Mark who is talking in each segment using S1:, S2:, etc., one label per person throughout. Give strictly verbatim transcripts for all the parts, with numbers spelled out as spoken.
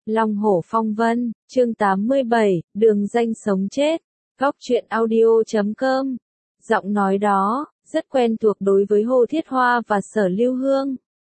S1: Long hổ phong vân, chương tám mươi bảy, đường danh sống chết, góc truyện audio chấm com. Giọng nói đó, rất quen thuộc đối với Hồ Thiết Hoa và Sở Lưu Hương.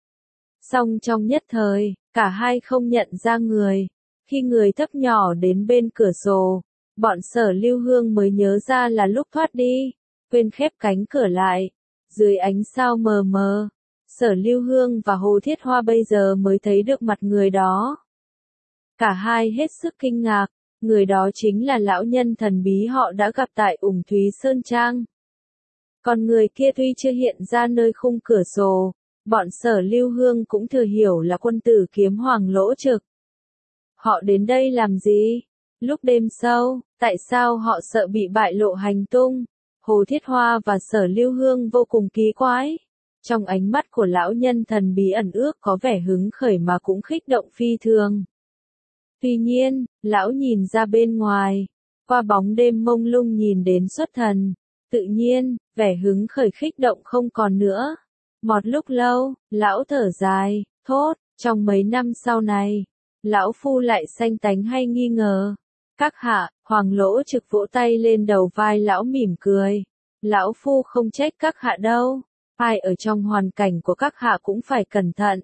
S1: Song trong nhất thời, cả hai không nhận ra người. Khi người thấp nhỏ đến bên cửa sổ, bọn Sở Lưu Hương mới nhớ ra là lúc thoát đi, quên khép cánh cửa lại. Dưới ánh sao mờ mờ, Sở Lưu Hương và Hồ Thiết Hoa bây giờ mới thấy được mặt người đó. Cả hai hết sức kinh ngạc, người đó chính là lão nhân thần bí họ đã gặp tại Ủng Thúy Sơn Trang. Còn người kia tuy chưa hiện ra nơi khung cửa sổ, bọn Sở Lưu Hương cũng thừa hiểu là quân tử kiếm hoàng Lỗ Trực. Họ đến đây làm gì? Lúc đêm sâu, tại sao họ sợ bị bại lộ hành tung? Hồ Thiết Hoa và Sở Lưu Hương vô cùng kỳ quái. Trong ánh mắt của lão nhân thần bí ẩn ước có vẻ hứng khởi mà cũng khích động phi thường. Tuy nhiên, lão nhìn ra bên ngoài, qua bóng đêm mông lung nhìn đến xuất thần. Tự nhiên, vẻ hứng khởi khích động không còn nữa. Một lúc lâu, lão thở dài, thốt, trong mấy năm sau này, lão phu lại sanh tánh hay nghi ngờ. Các hạ, Hoàng Lỗ Trực vỗ tay lên đầu vai lão mỉm cười. Lão phu không trách các hạ đâu, ai ở trong hoàn cảnh của các hạ cũng phải cẩn thận.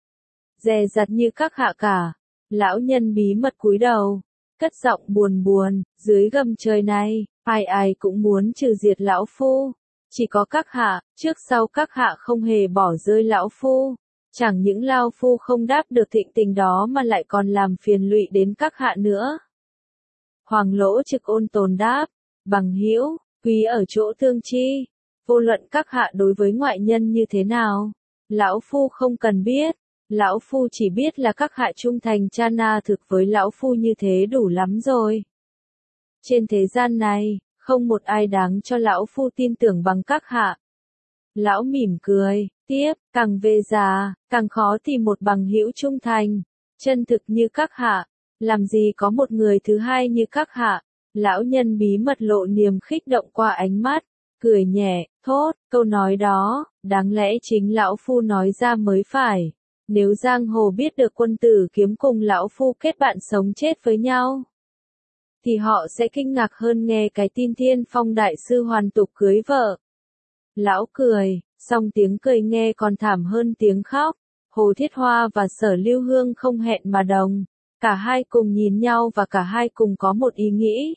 S1: Dè dặt như các hạ cả. Lão nhân bí mật cúi đầu, cất giọng buồn buồn, dưới gầm trời này, ai ai cũng muốn trừ diệt lão phu. Chỉ có các hạ, trước sau các hạ không hề bỏ rơi lão phu. Chẳng những lão phu không đáp được thịnh tình đó mà lại còn làm phiền lụy đến các hạ nữa. Hoàng Lỗ Trực ôn tồn đáp, bằng hữu, quý ở chỗ thương chi. Vô luận các hạ đối với ngoại nhân như thế nào, lão phu không cần biết. Lão phu chỉ biết là các hạ trung thành cha na thực với lão phu như thế đủ lắm rồi. Trên thế gian này, không một ai đáng cho lão phu tin tưởng bằng các hạ. Lão mỉm cười, tiếp, càng về già, càng khó tìm một bằng hữu trung thành, chân thực như các hạ, làm gì có một người thứ hai như các hạ. Lão nhân bí mật lộ niềm khích động qua ánh mắt, cười nhẹ, thốt, câu nói đó, đáng lẽ chính lão phu nói ra mới phải. Nếu giang hồ biết được quân tử kiếm cùng lão phu kết bạn sống chết với nhau, thì họ sẽ kinh ngạc hơn nghe cái tin Thiên Phong đại sư hoàn tục cưới vợ. Lão cười, song tiếng cười nghe còn thảm hơn tiếng khóc. Hồ Thiết Hoa và Sở Lưu Hương không hẹn mà đồng, cả hai cùng nhìn nhau và cả hai cùng có một ý nghĩ.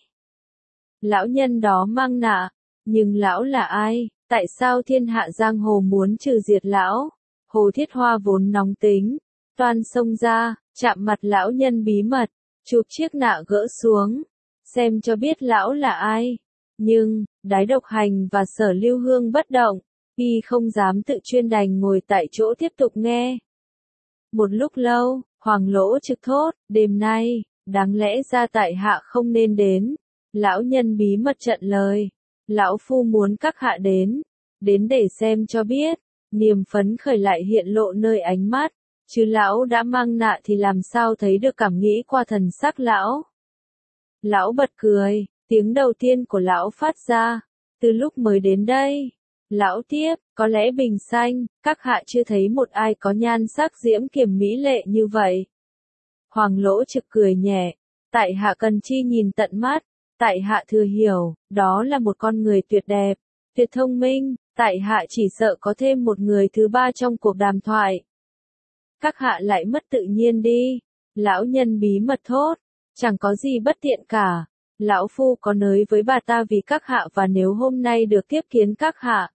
S1: Lão nhân đó mang nạ, nhưng lão là ai? Tại sao thiên hạ giang hồ muốn trừ diệt lão? Hồ Thiết Hoa vốn nóng tính, toan xông ra, chạm mặt lão nhân bí mật, chụp chiếc nạ gỡ xuống, xem cho biết lão là ai. Nhưng, Đái Độc Hành và Sở Lưu Hương bất động, y không dám tự chuyên đành ngồi tại chỗ tiếp tục nghe. Một lúc lâu, Hoàng Lỗ Trực thốt, đêm nay, đáng lẽ ra tại hạ không nên đến. Lão nhân bí mật trận lời, lão phu muốn các hạ đến, đến để xem cho biết. Niềm phấn khởi lại hiện lộ nơi ánh mắt, chứ lão đã mang nạ thì làm sao thấy được cảm nghĩ qua thần sắc lão. Lão bật cười, tiếng đầu tiên của lão phát ra, từ lúc mới đến đây. Lão tiếp, có lẽ bình sanh, các hạ chưa thấy một ai có nhan sắc diễm kiềm mỹ lệ như vậy. Hoàng Lỗ Trực cười nhẹ, tại hạ cần chi nhìn tận mắt, tại hạ thừa hiểu, đó là một con người tuyệt đẹp, tuyệt thông minh. Tại hạ chỉ sợ có thêm một người thứ ba trong cuộc đàm thoại. Các hạ lại mất tự nhiên đi. Lão nhân bí mật thốt, chẳng có gì bất tiện cả. Lão phu có nới với bà ta vì các hạ và nếu hôm nay được tiếp kiến các hạ,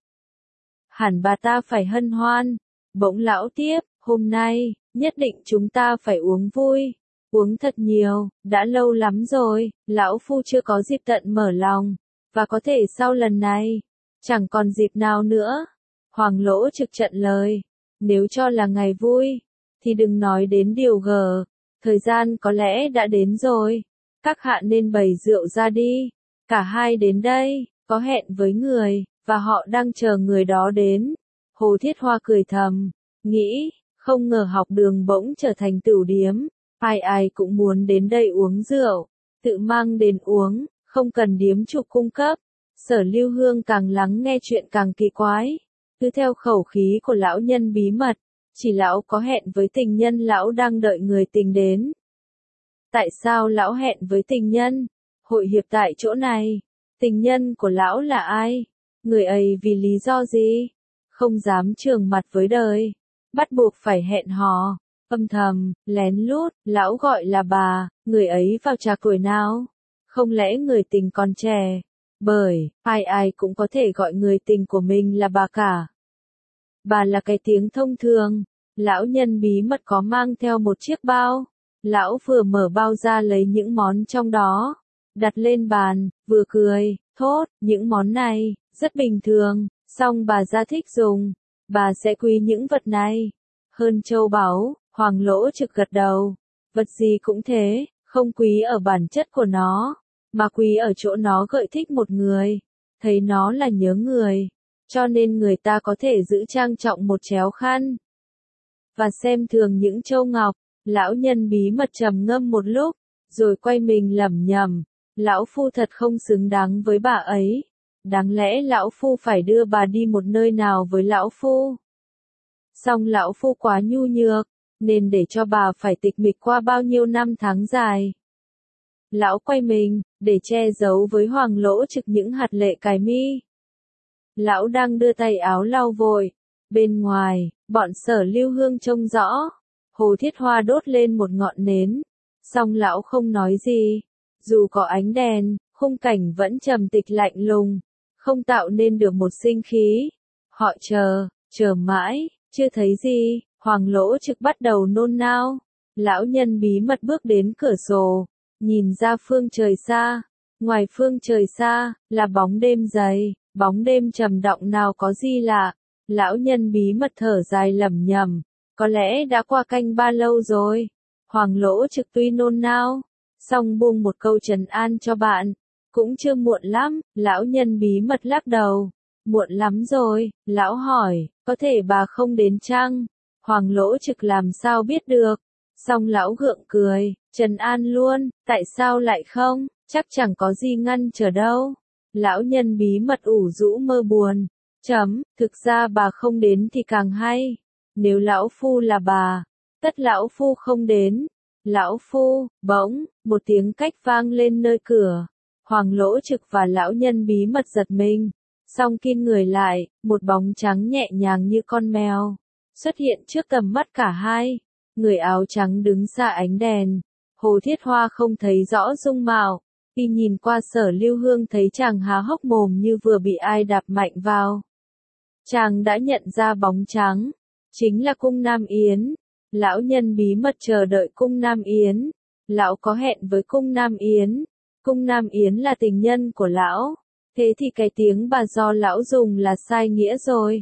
S1: hẳn bà ta phải hân hoan. Bỗng lão tiếp, hôm nay, nhất định chúng ta phải uống vui. Uống thật nhiều, đã lâu lắm rồi, lão phu chưa có dịp tận mở lòng. Và có thể sau lần này, chẳng còn dịp nào nữa. Hoàng Lỗ Trực trận lời, nếu cho là ngày vui, thì đừng nói đến điều gờ, thời gian có lẽ đã đến rồi. Các hạ nên bày rượu ra đi. Cả hai đến đây, có hẹn với người, và họ đang chờ người đó đến. Hồ Thiết Hoa cười thầm, nghĩ, không ngờ học đường bỗng trở thành tửu điếm. Ai ai cũng muốn đến đây uống rượu, tự mang đến uống, không cần điếm chủ cung cấp. Sở Lưu Hương càng lắng nghe chuyện càng kỳ quái, cứ theo khẩu khí của lão nhân bí mật, chỉ lão có hẹn với tình nhân lão đang đợi người tình đến. Tại sao lão hẹn với tình nhân? Hội hiệp tại chỗ này. Tình nhân của lão là ai? Người ấy vì lý do gì? Không dám trường mặt với đời. Bắt buộc phải hẹn hò. Âm thầm, lén lút, lão gọi là bà, người ấy vào trạc tuổi nào? Không lẽ người tình còn trẻ? Bởi, ai ai cũng có thể gọi người tình của mình là bà cả. Bà là cái tiếng thông thường. Lão nhân bí mật có mang theo một chiếc bao. Lão vừa mở bao ra lấy những món trong đó. Đặt lên bàn, vừa cười, thốt, những món này, rất bình thường, song bà gia thích dùng. Bà sẽ quý những vật này. Hơn châu báu, Hoàng Lỗ Trực gật đầu. Vật gì cũng thế, không quý ở bản chất của nó, mà quý ở chỗ nó gợi thích một người. Thấy nó là nhớ người. Cho nên người ta có thể giữ trang trọng một chéo khăn. Và xem thường những châu ngọc. Lão nhân bí mật trầm ngâm một lúc, rồi quay mình lẩm nhẩm. Lão phu thật không xứng đáng với bà ấy. Đáng lẽ lão phu phải đưa bà đi một nơi nào với lão phu. Song lão phu quá nhu nhược, nên để cho bà phải tịch mịch qua bao nhiêu năm tháng dài. Lão quay mình, để che giấu với Hoàng Lỗ Trực những hạt lệ cài mi. Lão đang đưa tay áo lau vội. Bên ngoài, bọn Sở Lưu Hương trông rõ. Hồ Thiết Hoa đốt lên một ngọn nến. Song lão không nói gì. Dù có ánh đèn, khung cảnh vẫn trầm tịch lạnh lùng. Không tạo nên được một sinh khí. Họ chờ, chờ mãi, chưa thấy gì. Hoàng Lỗ Trực bắt đầu nôn nao. Lão nhân bí mật bước đến cửa sổ. Nhìn ra phương trời xa. Ngoài phương trời xa, là bóng đêm dày. Bóng đêm trầm đọng nào có gì lạ. Lão nhân bí mật thở dài lẩm nhẩm. Có lẽ đã qua canh ba lâu rồi. Hoàng Lỗ Trực tuy nôn nao, song buông một câu trấn an cho bạn. Cũng chưa muộn lắm, lão nhân bí mật lắc đầu. Muộn lắm rồi, lão hỏi, có thể bà không đến chăng? Hoàng Lỗ Trực làm sao biết được? Song lão gượng cười, trấn an luôn, tại sao lại không? Chắc chẳng có gì ngăn trở đâu. Lão nhân bí mật ủ rũ mơ buồn. Chấm, thực ra bà không đến thì càng hay. Nếu lão phu là bà, tất lão phu không đến. Lão phu, bỗng, một tiếng cách vang lên nơi cửa. Hoàng Lỗ Trực và lão nhân bí mật giật mình. Song kin người lại, một bóng trắng nhẹ nhàng như con mèo. Xuất hiện trước tầm mắt cả hai. Người áo trắng đứng xa ánh đèn. Hồ Thiết Hoa không thấy rõ dung mạo. Khi nhìn qua Sở Lưu Hương thấy chàng há hốc mồm như vừa bị ai đạp mạnh vào. Chàng đã nhận ra bóng trắng. Chính là Cung Nam Yến. Lão nhân bí mật chờ đợi Cung Nam Yến. Lão có hẹn với Cung Nam Yến. Cung Nam Yến là tình nhân của lão. Thế thì cái tiếng bà do lão dùng là sai nghĩa rồi.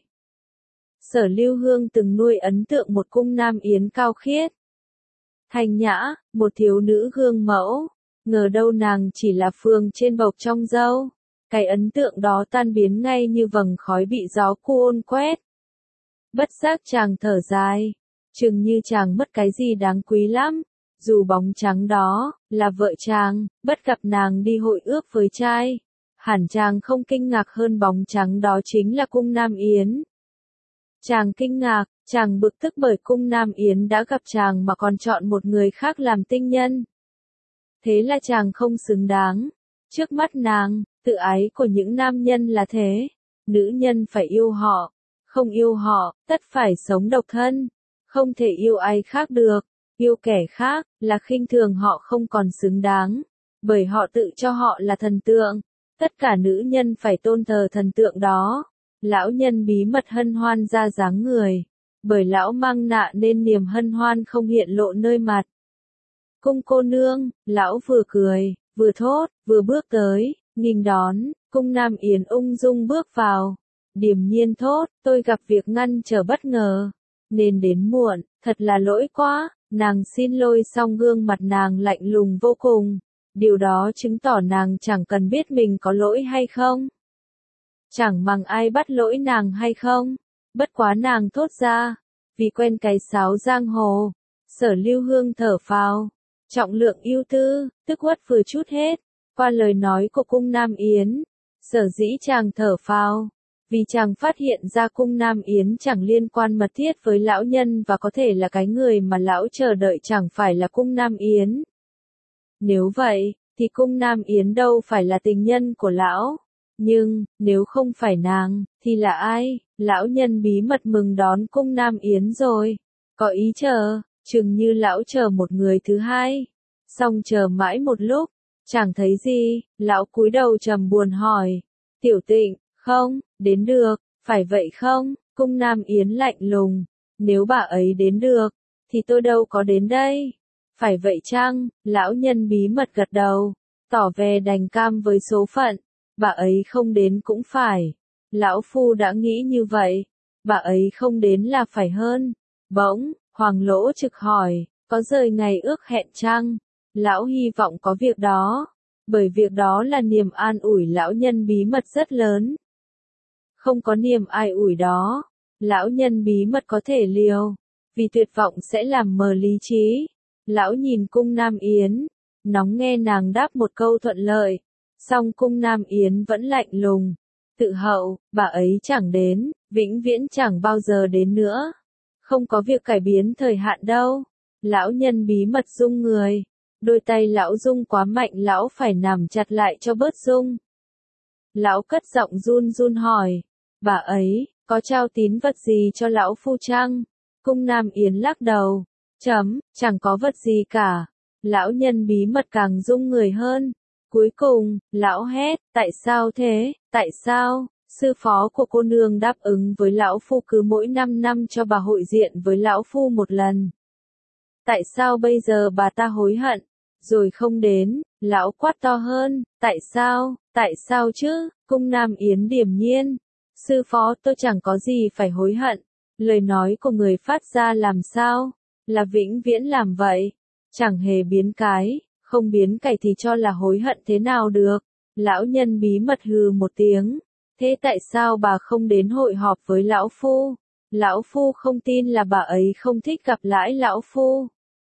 S1: Sở Lưu Hương từng nuôi ấn tượng một Cung Nam Yến cao khiết. Thanh nhã, một thiếu nữ gương mẫu. Ngờ đâu nàng chỉ là phường trên bộc trong dâu. Cái ấn tượng đó tan biến ngay như vầng khói bị gió cu ôn quét. Bất giác chàng thở dài. Chừng như chàng mất cái gì đáng quý lắm. Dù bóng trắng đó, là vợ chàng, bất gặp nàng đi hội ước với trai. Hẳn chàng không kinh ngạc hơn bóng trắng đó chính là Cung Nam Yến. Chàng kinh ngạc, chàng bực tức bởi Cung Nam Yến đã gặp chàng mà còn chọn một người khác làm tinh nhân. Thế là chàng không xứng đáng. Trước mắt nàng, tự ái của những nam nhân là thế. Nữ nhân phải yêu họ. Không yêu họ, tất phải sống độc thân. Không thể yêu ai khác được. Yêu kẻ khác, là khinh thường họ không còn xứng đáng. Bởi họ tự cho họ là thần tượng. Tất cả nữ nhân phải tôn thờ thần tượng đó. Lão nhân bí mật hân hoan ra dáng người. Bởi lão mang nạ nên niềm hân hoan không hiện lộ nơi mặt. Cung cô nương, lão vừa cười, vừa thốt, vừa bước tới, nghênh đón. Cung Nam Yến ung dung bước vào. Điềm nhiên thốt, tôi gặp việc ngăn trở bất ngờ. Nên đến muộn, thật là lỗi quá. Nàng xin lỗi song gương mặt nàng lạnh lùng vô cùng. Điều đó chứng tỏ nàng chẳng cần biết mình có lỗi hay không. Chẳng màng ai bắt lỗi nàng hay không. Bất quá nàng thốt ra. Vì quen cái sáo giang hồ. Sở Lưu Hương thở phào. Trọng lượng ưu tư, tức uất vừa chút hết. Qua lời nói của Cung Nam Yến. Sở dĩ chàng thở phào. Vì chàng phát hiện ra Cung Nam Yến chẳng liên quan mật thiết với lão nhân và có thể là cái người mà lão chờ đợi chẳng phải là Cung Nam Yến. Nếu vậy, thì cung Nam Yến đâu phải là tình nhân của lão. Nhưng, nếu không phải nàng, thì là ai? Lão nhân bí mật mừng đón cung Nam Yến rồi. Có ý chờ, chừng như lão chờ một người thứ hai. Xong chờ mãi một lúc, chẳng thấy gì, lão cúi đầu trầm buồn hỏi. Tiểu Tịnh, không, đến được, phải vậy không? Cung Nam Yến lạnh lùng. Nếu bà ấy đến được, thì tôi đâu có đến đây. Phải vậy chăng? Lão nhân bí mật gật đầu, tỏ vẻ đành cam với số phận. Bà ấy không đến cũng phải. Lão phu đã nghĩ như vậy. Bà ấy không đến là phải hơn. Bỗng, Hoàng Lỗ Trực hỏi, có rời ngày ước hẹn chăng? Lão hy vọng có việc đó. Bởi việc đó là niềm an ủi lão nhân bí mật rất lớn. Không có niềm ai ủi đó, lão nhân bí mật có thể liều. Vì tuyệt vọng sẽ làm mờ lý trí. Lão nhìn cung Nam Yến, nóng nghe nàng đáp một câu thuận lợi. Song cung Nam Yến vẫn lạnh lùng, tự hậu, bà ấy chẳng đến, vĩnh viễn chẳng bao giờ đến nữa. Không có việc cải biến thời hạn đâu. Lão nhân bí mật rung người. Đôi tay lão rung quá mạnh, lão phải nằm chặt lại cho bớt rung. Lão cất giọng run run hỏi, bà ấy, có trao tín vật gì cho lão phu chăng? Cung Nam Yến lắc đầu, chấm, chẳng có vật gì cả. Lão nhân bí mật càng rung người hơn. Cuối cùng, lão hét, tại sao thế, tại sao? Sư phó của cô nương đáp ứng với lão phu cứ mỗi năm năm cho bà hội diện với lão phu một lần. Tại sao bây giờ bà ta hối hận, rồi không đến? Lão quát to hơn, tại sao, tại sao chứ? Cung Nam Yến điềm nhiên. Sư phó, tôi chẳng có gì phải hối hận. Lời nói của người phát ra làm sao? Là vĩnh viễn làm vậy. Chẳng hề biến cái, không biến cải thì cho là hối hận thế nào được. Lão nhân bí mật hừ một tiếng. Thế tại sao bà không đến hội họp với lão phu? Lão phu không tin là bà ấy không thích gặp lại lão phu.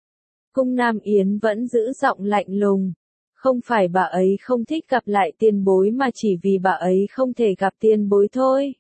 S1: Cung Nam Yến vẫn giữ giọng lạnh lùng. Không phải bà ấy không thích gặp lại tiền bối mà chỉ vì bà ấy không thể gặp tiền bối thôi.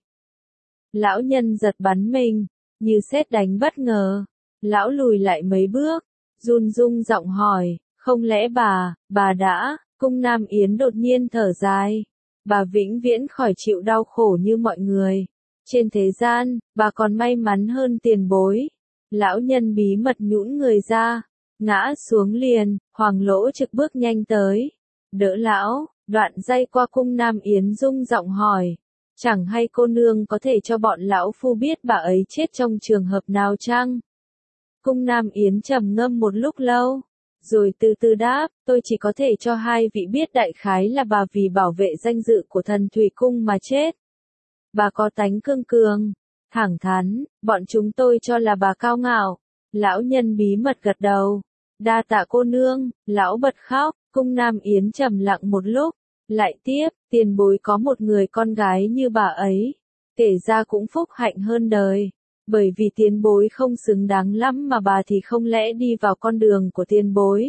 S1: Lão nhân giật bắn mình, như sét đánh bất ngờ. Lão lùi lại mấy bước, run rung giọng hỏi, không lẽ bà, bà đã? Cung Nam Yến đột nhiên thở dài. Bà vĩnh viễn khỏi chịu đau khổ như mọi người. Trên thế gian, bà còn may mắn hơn tiền bối. Lão nhân bí mật nhũn người ra, ngã xuống liền. Hoàng Lỗ Trực bước nhanh tới, đỡ lão, đoạn dây qua cung Nam Yến rung giọng hỏi, chẳng hay cô nương có thể cho bọn lão phu biết bà ấy chết trong trường hợp nào chăng? Cung Nam Yến trầm ngâm một lúc lâu, rồi từ từ đáp, tôi chỉ có thể cho hai vị biết đại khái là bà vì bảo vệ danh dự của thần thủy cung mà chết. Bà có tánh cương cường, thẳng thắn, bọn chúng tôi cho là bà cao ngạo. Lão nhân bí mật gật đầu. Đa tạ cô nương. Lão bật khóc. Cung Nam Yến trầm lặng một lúc, lại tiếp, tiền bối có một người con gái như bà ấy, kể ra cũng phúc hạnh hơn đời. Bởi vì tiền bối không xứng đáng lắm mà bà thì không lẽ đi vào con đường của tiền bối.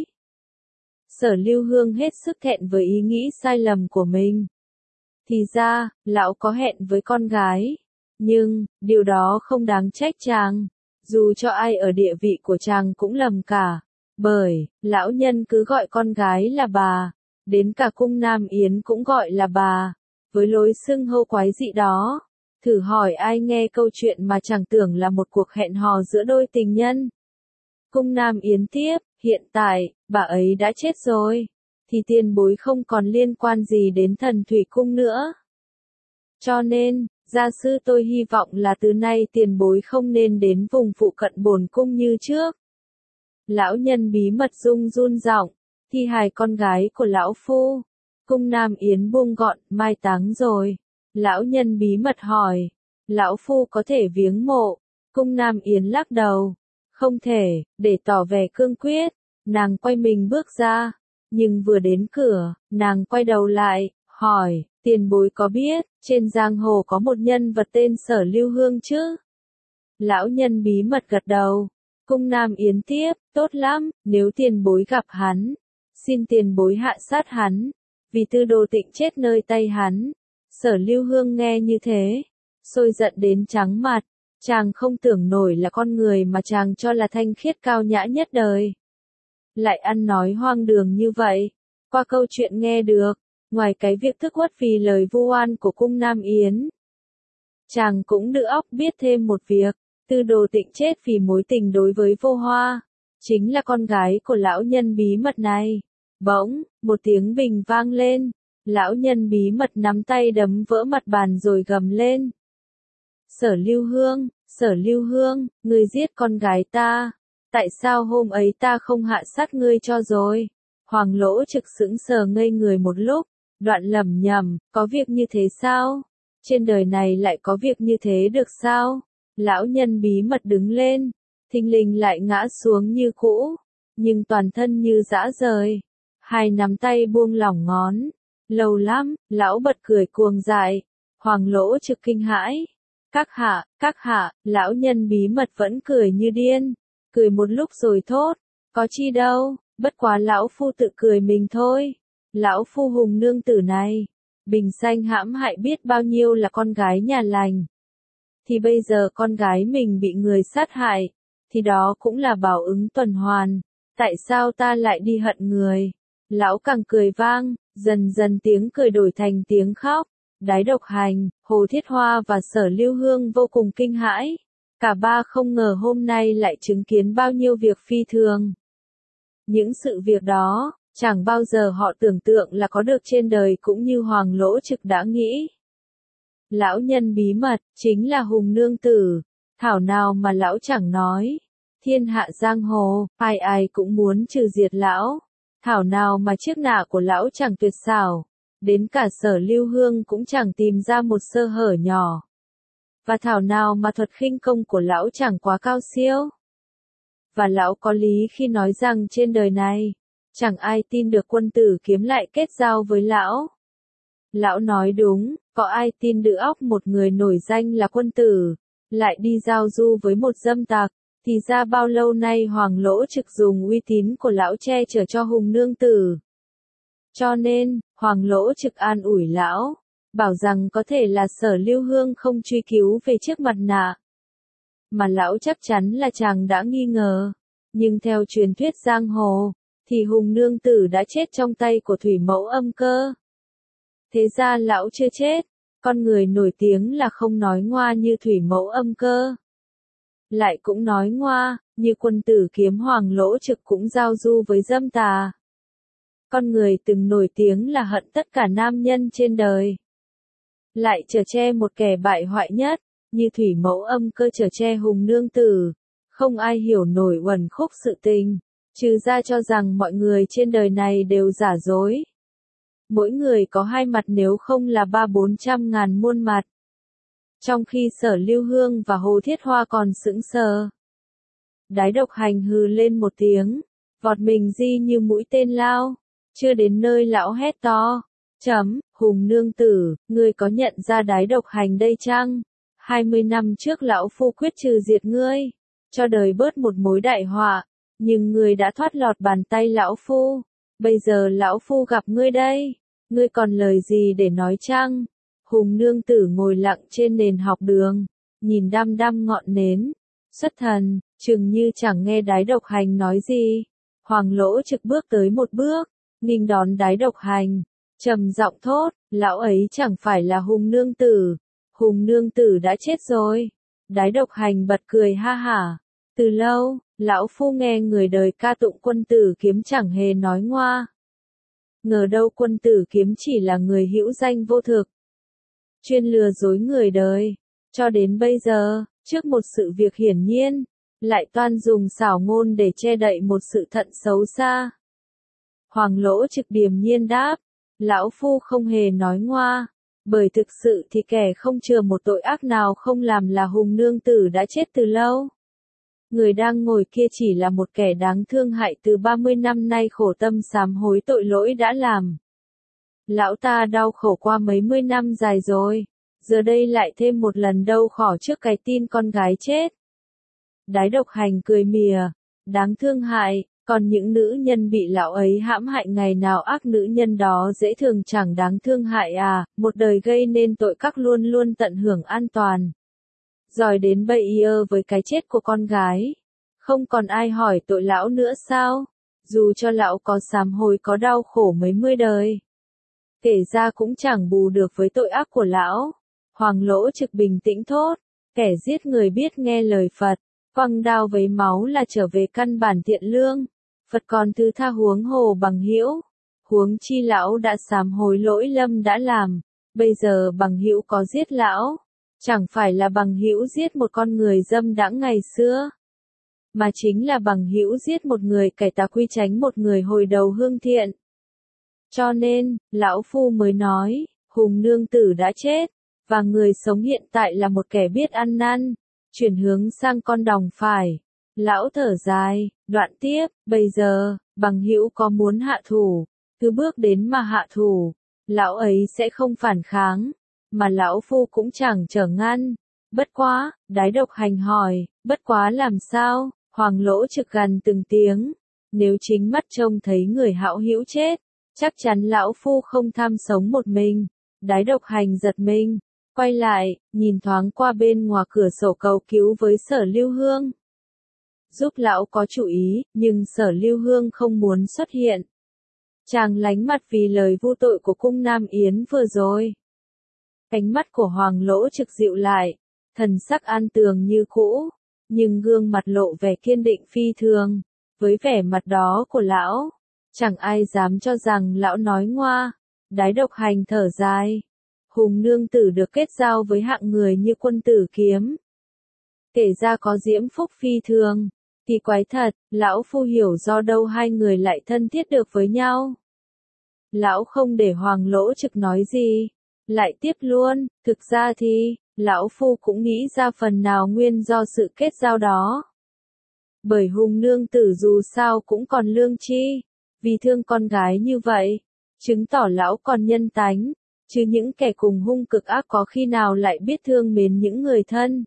S1: Sở Lưu Hương hết sức thẹn với ý nghĩ sai lầm của mình. Thì ra, lão có hẹn với con gái. Nhưng, điều đó không đáng trách chàng. Dù cho ai ở địa vị của chàng cũng lầm cả. Bởi, lão nhân cứ gọi con gái là bà. Đến cả cung Nam Yến cũng gọi là bà. Với lối xưng hô quái dị đó. Thử hỏi ai nghe câu chuyện mà chẳng tưởng là một cuộc hẹn hò giữa đôi tình nhân. Cung Nam Yến tiếp, hiện tại, bà ấy đã chết rồi. Thì tiền bối không còn liên quan gì đến thần thủy cung nữa. Cho nên, gia sư tôi hy vọng là từ nay tiền bối không nên đến vùng phụ cận bổn cung như trước. Lão nhân bí mật rung run giọng, thi hài con gái của lão phu. Cung Nam Yến buông gọn, mai táng rồi. Lão nhân bí mật hỏi, lão phu có thể viếng mộ? Cung Nam Yến lắc đầu, không thể. Để tỏ vẻ cương quyết, nàng quay mình bước ra. Nhưng vừa đến cửa, nàng quay đầu lại, hỏi, tiền bối có biết, trên giang hồ có một nhân vật tên Sở Lưu Hương chứ? Lão nhân bí mật gật đầu. Cung Nam Yến tiếp, tốt lắm, nếu tiền bối gặp hắn, xin tiền bối hạ sát hắn, vì Tư Đồ Tịnh chết nơi tay hắn. Sở Lưu Hương nghe như thế, sôi giận đến trắng mặt, chàng không tưởng nổi là con người mà chàng cho là thanh khiết cao nhã nhất đời. lại ăn nói hoang đường như vậy. Qua câu chuyện nghe được, ngoài cái việc thức uất vì lời vu oan của cung Nam Yến, chàng cũng đự óc biết thêm một việc, Tư Đồ Tịnh chết vì mối tình đối với Vô Hoa, chính là con gái của lão nhân bí mật này. Bỗng, một tiếng bình vang lên, lão nhân bí mật nắm tay đấm vỡ mặt bàn rồi gầm lên. Sở Lưu Hương, Sở Lưu Hương, ngươi giết con gái ta, tại sao hôm ấy ta không hạ sát ngươi cho rồi? Hoàng Lỗ Trực sững sờ ngây người một lúc, đoạn lẩm nhẩm, có việc như thế sao? Trên đời này lại có việc như thế được sao? Lão nhân bí mật đứng lên, thình lình lại ngã xuống như cũ, nhưng toàn thân như dã rời. Hai nắm tay buông lỏng ngón. Lâu lắm, lão bật cười cuồng dại. Hoàng Lỗ Trực kinh hãi. Các hạ, các hạ, lão nhân bí mật vẫn cười như điên. Cười một lúc rồi thốt. Có chi đâu, bất quá lão phu tự cười mình thôi. Lão phu hùng nương tử này, bình sanh hãm hại biết bao nhiêu là con gái nhà lành. Thì bây giờ con gái mình bị người sát hại, thì đó cũng là báo ứng tuần hoàn. Tại sao ta lại đi hận người? Lão càng cười vang, dần dần tiếng cười đổi thành tiếng khóc. Đái Độc Hành, Hồ Thiết Hoa và Sở Lưu Hương vô cùng kinh hãi. Cả ba không ngờ hôm nay lại chứng kiến bao nhiêu việc phi thường. Những sự việc đó, chẳng bao giờ họ tưởng tượng là có được trên đời cũng như Hoàng Lỗ Trực đã nghĩ. Lão nhân bí mật, chính là Hùng Nương Tử. Thảo nào mà lão chẳng nói. Thiên hạ giang hồ, ai ai cũng muốn trừ diệt lão. Thảo nào mà chiếc nạ của lão chẳng tuyệt xảo. Đến cả Sở Lưu Hương cũng chẳng tìm ra một sơ hở nhỏ. Và thảo nào mà thuật khinh công của lão chẳng quá cao siêu. Và lão có lý khi nói rằng trên đời này, chẳng ai tin được quân tử kiếm lại kết giao với lão. Lão nói đúng, có ai tin được óc một người nổi danh là quân tử, lại đi giao du với một dâm tặc, thì ra bao lâu nay Hoàng Lỗ Trực dùng uy tín của lão che chở cho Hùng Nương Tử. Cho nên, Hoàng Lỗ Trực an ủi lão, bảo rằng có thể là Sở Lưu Hương không truy cứu về chiếc mặt nạ. Mà lão chắc chắn là chàng đã nghi ngờ. Nhưng theo truyền thuyết giang hồ, thì Hùng Nương Tử đã chết trong tay của Thủy Mẫu Âm Cơ. Thế ra lão chưa chết, con người nổi tiếng là không nói ngoa như Thủy Mẫu Âm Cơ. Lại cũng nói ngoa, như quân tử kiếm Hoàng Lỗ Trực cũng giao du với dâm tà. Con người từng nổi tiếng là hận tất cả nam nhân trên đời. Lại chở che một kẻ bại hoại nhất, như Thủy Mẫu Âm Cơ chở che Hùng Nương Tử. Không ai hiểu nổi uẩn khúc sự tình, trừ ra cho rằng mọi người trên đời này đều giả dối. Mỗi người có hai mặt nếu không là ba bốn trăm ngàn muôn mặt. Trong khi Sở Lưu Hương và Hồ Thiết Hoa còn sững sờ. Đái Độc Hành hừ lên một tiếng, vọt mình di như mũi tên lao. Chưa đến nơi lão hét to. Chấm, Hùng Nương Tử, ngươi có nhận ra Đái Độc Hành đây chăng? Hai mươi năm trước lão phu quyết trừ diệt ngươi, cho đời bớt một mối đại họa, nhưng ngươi đã thoát lọt bàn tay lão phu. Bây giờ lão phu gặp ngươi đây, ngươi còn lời gì để nói chăng? Hùng Nương Tử ngồi lặng trên nền học đường, nhìn đăm đăm ngọn nến, xuất thần, chừng như chẳng nghe Đái Độc Hành nói gì. Hoàng Lỗ Trực bước tới một bước, nghênh đón Đái Độc Hành, trầm giọng thốt, lão ấy chẳng phải là Hùng Nương Tử. Hùng Nương Tử đã chết rồi. Đái Độc Hành bật cười ha hả. Từ lâu, lão phu nghe người đời ca tụng quân tử kiếm chẳng hề nói ngoa. Ngờ đâu quân tử kiếm chỉ là người hữu danh vô thực, chuyên lừa dối người đời. Cho đến bây giờ, trước một sự việc hiển nhiên, lại toan dùng xảo ngôn để che đậy một sự thận xấu xa. Hoàng Lỗ Trực điềm nhiên đáp, lão phu không hề nói ngoa, bởi thực sự thì kẻ không chừa một tội ác nào không làm là Hùng Nương Tử đã chết từ lâu. Người đang ngồi kia chỉ là một kẻ đáng thương hại từ ba mươi năm nay khổ tâm sám hối tội lỗi đã làm. Lão ta đau khổ qua mấy mươi năm dài rồi, giờ đây lại thêm một lần đau khổ trước cái tin con gái chết. Đái Độc Hành cười mỉa, đáng thương hại, còn những nữ nhân bị lão ấy hãm hại ngày nào ác nữ nhân đó dễ thường chẳng đáng thương hại à, một đời gây nên tội các luôn luôn tận hưởng an toàn. Rồi đến bây giờ với cái chết của con gái, không còn ai hỏi tội lão nữa sao? Dù cho lão có sám hối có đau khổ mấy mươi đời, kể ra cũng chẳng bù được với tội ác của lão. Hoàng Lỗ Trực bình tĩnh thốt, kẻ giết người biết nghe lời Phật, quăng đao vấy máu là trở về căn bản thiện lương. Phật còn thứ tha huống hồ bằng hữu, huống chi lão đã sám hối lỗi lầm đã làm, bây giờ bằng hữu có giết lão, chẳng phải là bằng hữu giết một con người dâm đãng ngày xưa, mà chính là bằng hữu giết một người cải tà quy chánh, một người hồi đầu hương thiện. Cho nên, lão phu mới nói, Hùng nương tử đã chết, và người sống hiện tại là một kẻ biết ăn năn, chuyển hướng sang con đồng phải. Lão thở dài, đoạn tiếp, bây giờ, bằng hữu có muốn hạ thủ, cứ bước đến mà hạ thủ, lão ấy sẽ không phản kháng, mà lão phu cũng chẳng trở ngăn. Bất quá, Đái Độc Hành hỏi, bất quá làm sao? Hoàng Lỗ Trực gằn từng tiếng, nếu chính mắt trông thấy người hão hữu chết, chắc chắn lão phu không tham sống một mình. Đái Độc Hành giật mình, quay lại, nhìn thoáng qua bên ngoài cửa sổ cầu cứu với Sở Lưu Hương. Giúp lão có chủ ý, nhưng Sở Lưu Hương không muốn xuất hiện. Chàng lánh mặt vì lời vu tội của cung Nam Yến vừa rồi. Ánh mắt của Hoàng Lỗ Trực dịu lại, thần sắc an tường như cũ, nhưng gương mặt lộ vẻ kiên định phi thường. Với vẻ mặt đó của lão, chẳng ai dám cho rằng lão nói ngoa. Đái Độc Hành thở dài, Hùng nương tử được kết giao với hạng người như Quân Tử Kiếm, kể ra có diễm phúc phi thường. Kỳ quái thật, lão phu hiểu do đâu hai người lại thân thiết được với nhau. Lão không để Hoàng Lỗ Trực nói gì, lại tiếp luôn, thực ra thì, lão phu cũng nghĩ ra phần nào nguyên do sự kết giao đó. Bởi Hùng nương tử dù sao cũng còn lương tri, vì thương con gái như vậy, chứng tỏ lão còn nhân tánh, chứ những kẻ cùng hung cực ác có khi nào lại biết thương mến những người thân.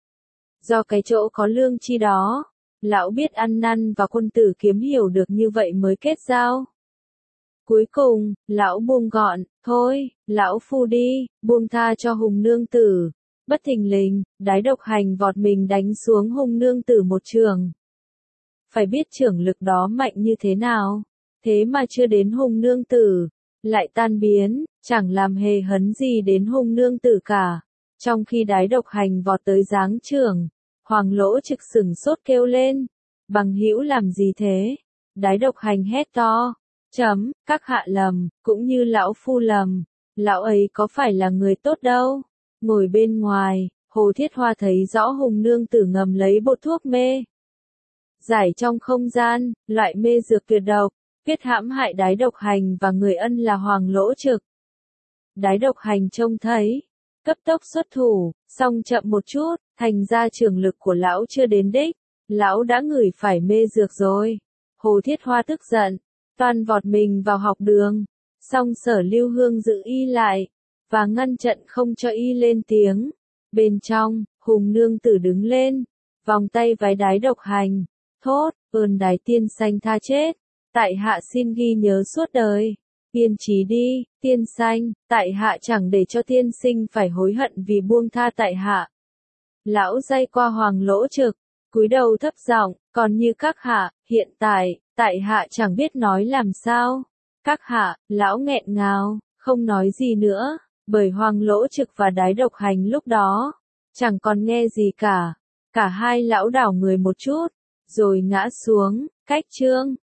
S1: Do cái chỗ có lương tri đó, lão biết ăn năn và Quân Tử Kiếm hiểu được như vậy mới kết giao. Cuối cùng, lão buông gọn, thôi, lão phu đi, buông tha cho Hùng nương tử. Bất thình lình, Đái Độc Hành vọt mình đánh xuống Hùng nương tử một trường. Phải biết chưởng lực đó mạnh như thế nào, thế mà chưa đến Hùng nương tử, lại tan biến, chẳng làm hề hấn gì đến Hùng nương tử cả. Trong khi Đái Độc Hành vọt tới giáng chưởng, Hoàng Lỗ Trực sửng sốt kêu lên, bằng hữu làm gì thế? Đái Độc Hành hét to, chấm, các hạ lầm, cũng như lão phu lầm, lão ấy có phải là người tốt đâu. Ngồi bên ngoài, Hồ Thiết Hoa thấy rõ Hùng nương tử ngầm lấy bột thuốc mê giải trong không gian, loại mê dược tuyệt độc, quyết hãm hại Đái Độc Hành và người ân là Hoàng Lỗ Trực. Đái Độc Hành trông thấy, cấp tốc xuất thủ, song chậm một chút, thành ra trường lực của lão chưa đến đích, lão đã ngửi phải mê dược rồi. Hồ Thiết Hoa tức giận, toan vọt mình vào học đường, song Sở Lưu Hương giữ y lại, và ngăn trận không cho y lên tiếng. Bên trong, Hùng nương tử đứng lên, vòng tay váy Đái Độc Hành, thốt, ơn Đái tiên sanh tha chết, tại hạ xin ghi nhớ suốt đời. Yên trí đi, tiên sanh, tại hạ chẳng để cho tiên sinh phải hối hận vì buông tha tại hạ. Lão day qua Hoàng Lỗ Trực, cúi đầu thấp giọng, còn như các hạ, hiện tại, tại hạ chẳng biết nói làm sao. Các hạ, lão nghẹn ngào, không nói gì nữa, bởi Hoàng Lỗ Trực và Đái Độc Hành lúc đó, chẳng còn nghe gì cả. Cả hai lão đảo người một chút, rồi ngã xuống, cách chương.